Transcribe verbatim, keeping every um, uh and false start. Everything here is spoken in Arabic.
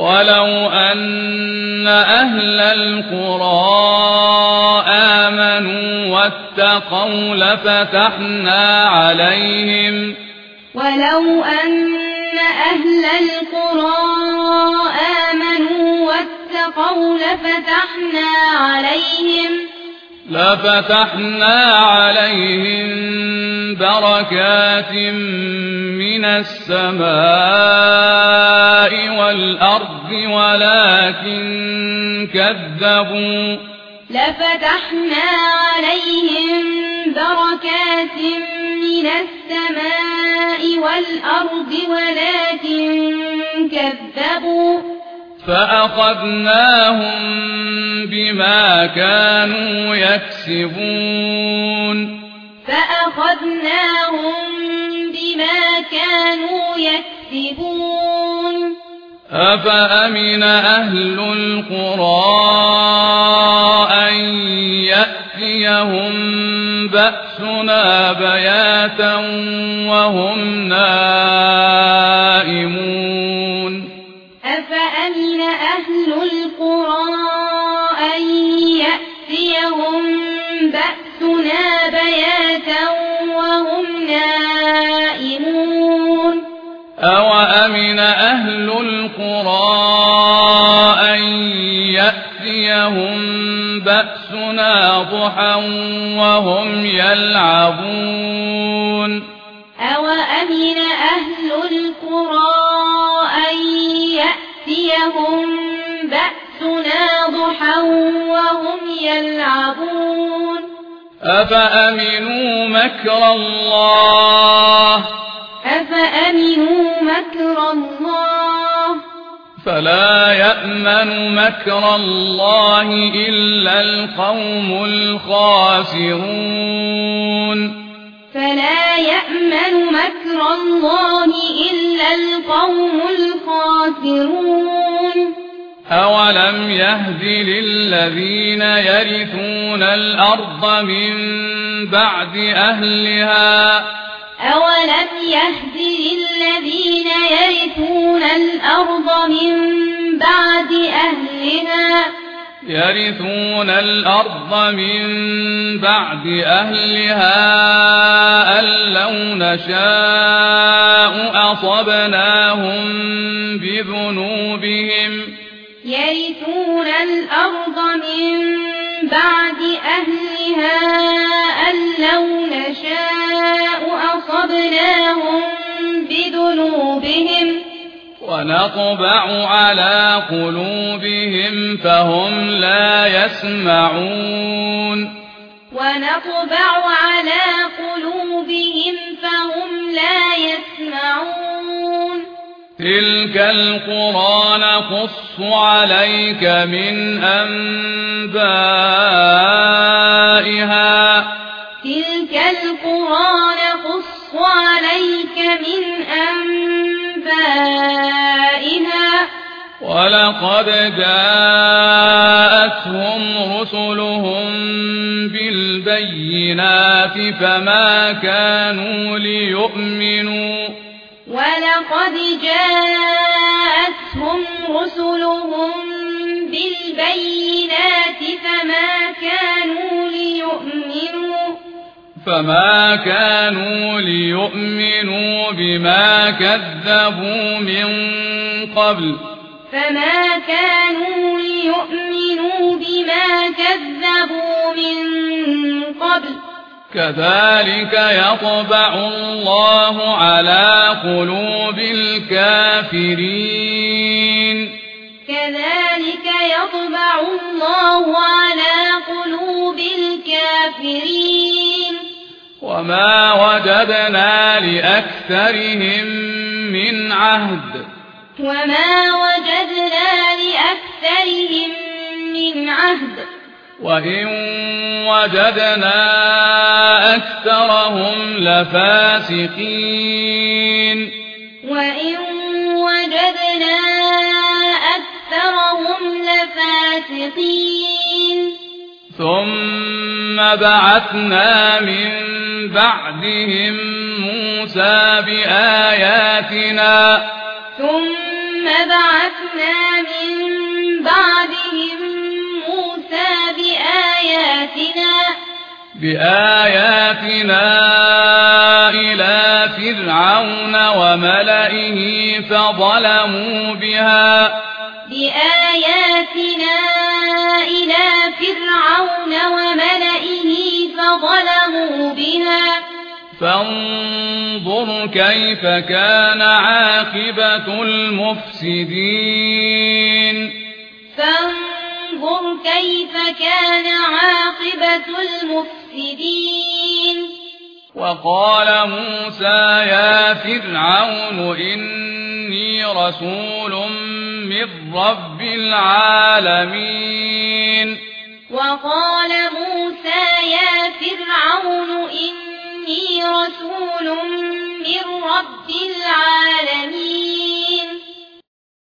ولو أن أهل القرى آمنوا واتقوا لفتحنا عليهم ولو أن أهل القرى آمنوا واتقوا لفتحنا عليهم لفتحنا عليهم بركات من السماء والأرض ولكن كذبوا لفتحنا عليهم بركات من السماء والأرض ولكن كذبوا فأخذناهم بما كانوا يكسبون فأخذناهم بما كانوا يكسبون أفأمن أهل القرى أن يأتيهم بأسنا بياتا وهم نائمون أفأمن أهل القرى أن يأتيهم بأسنا بياتا وهم نائمون أوأمن أهل القرى أن يأتيهم بأسنا ضحى وهم يلعبون أوأمن أهل القرى أن يأتيهم بأسنا ضحى وهم يلعبون أفأمنوا مكر الله أفأمنوا مكر الله فلا يأمن مكر الله إلا القوم الخاسرون فلا يأمن مكر الله إلا القوم الخاسرون أولم يهد للذين يرثون الأرض من بعد أهلها أولم يهد للذين يرثون الأرض من بعد أهلها يرثون الأرض من بعد أهلها أن لو نشاء أصبناهم بذنوبهم يرثون الأرض من بعد أهلها أن لو نشاء أصبناهم بذنوبهم ونطبع على قلوبهم فهم لا يسمعون ونطبع على قلوبهم فهم لا يسمعون تلك القرى نقص عليك من أنبائها تلك القرى نقص عليك من أنبائها ولقد جاءتهم رسلهم بالبينات فما كانوا ليؤمنوا ولقد جاءتهم رسلهم بالبينات فما كانوا ليؤمنوا فما كانوا ليؤمنوا بما كذبوا من قبل فما كانوا ليؤمنوا بما كذبوا من قبل كذلك يطبع الله على قلوب الكافرين كذلك يطبع الله على قلوب الكافرين وما وجدنا لأكثرهم من عهد وما وجدنا لأكثرهم من عهد وإن وجدنا أكثرهم لفاسقين وإن وجدنا أكثرهم لفاسقين ثم بعثنا من بعدهم موسى بآياتنا ثم بعثنا من بعدهم موسى بآياتنا بآياتنا إلى فرعون وملئه فظلموا بها بآياتنا إلى فرعون وملئه فظلموا بها فانظر كيف كان عاقبة المفسدين فانظر كيف كان عاقبة المفسدين وقال موسى يا فرعون إني رسول من رب العالمين وقال موسى يا فرعون إني رسول من رب العالمين